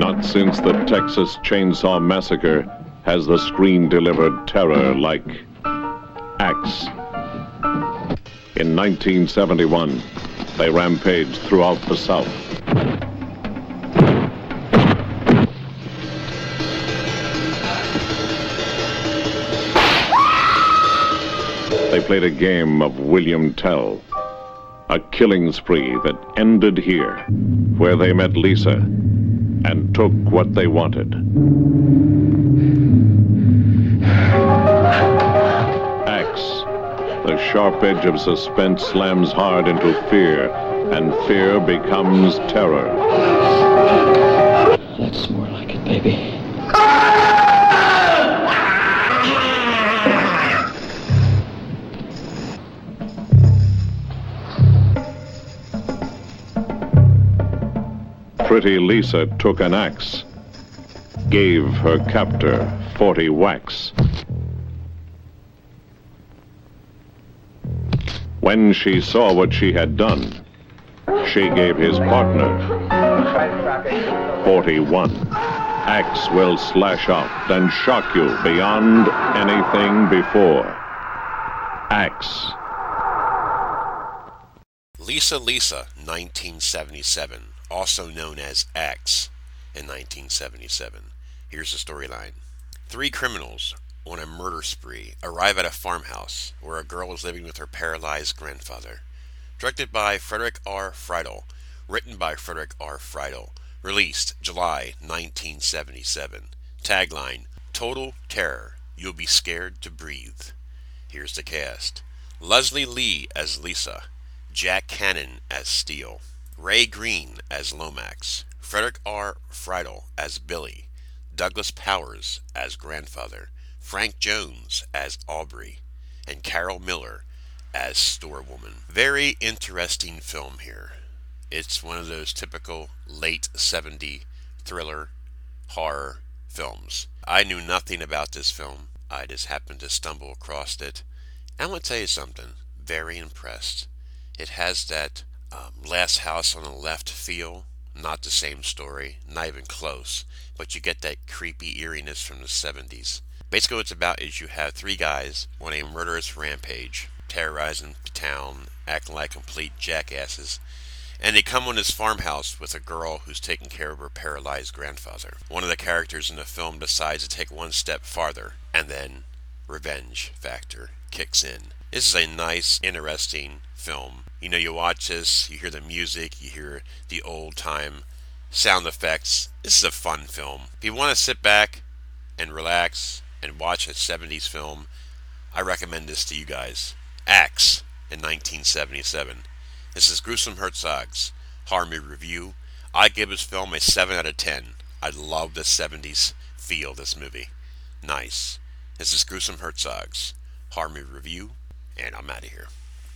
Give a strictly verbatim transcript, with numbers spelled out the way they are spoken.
Not since the Texas Chainsaw Massacre has the screen delivered terror like Axe. In nineteen seventy-one, they rampaged throughout the South. They played a game of William Tell, a killing spree that ended here, where they met Lisa and took what they wanted. Axe, the sharp edge of suspense slams hard into fear, and fear becomes terror. That's more like it, baby. Pretty Lisa took an axe, gave her captor forty whacks. When she saw what she had done, she gave his partner forty-one. Axe will slash out and shock you beyond anything before. Axe. Lisa Lisa, nineteen seventy-seven. Also known as Axe, in nineteen seventy-seven. Here's the storyline. Three criminals on a murder spree arrive at a farmhouse where a girl is living with her paralyzed grandfather. Directed by Frederick R. Friedel. Written by Frederick R. Friedel. Released July nineteen seventy-seven. Tagline, Total Terror. You'll be scared to breathe. Here's the cast. Leslie Lee as Lisa. Jack Cannon as Steele. Ray Green as Lomax, Frederick R. Friedel as Billy, Douglas Powers as Grandfather, Frank Jones as Aubrey, and Carol Miller as Storewoman. Very interesting film here. It's one of those typical late seventies thriller, horror films. I knew nothing about this film. I just happened to stumble across it. And I'm going to tell you something. Very impressed. It has that Um, Last House on the Left feel. Not the same story, not even close, but you get that creepy eeriness from the seventies. Basically what it's about is you have three guys on a murderous rampage, terrorizing the town, acting like complete jackasses, and they come on this farmhouse with a girl who's taking care of her paralyzed grandfather. One of the characters in the film decides to take one step farther, and then revenge factor kicks in. This is a nice, interesting film. You know, you watch this, you hear the music, you hear the old-time sound effects. This is a fun film. If you want to sit back and relax and watch a seventies film, I recommend this to you guys. Axe in nineteen seventy-seven. This is Gruesome Herzog's horror movie review. I give this film a seven out of ten. I love the seventies feel of this movie. Nice. This is Gruesome Herzog's horror movie review, and I'm out of here.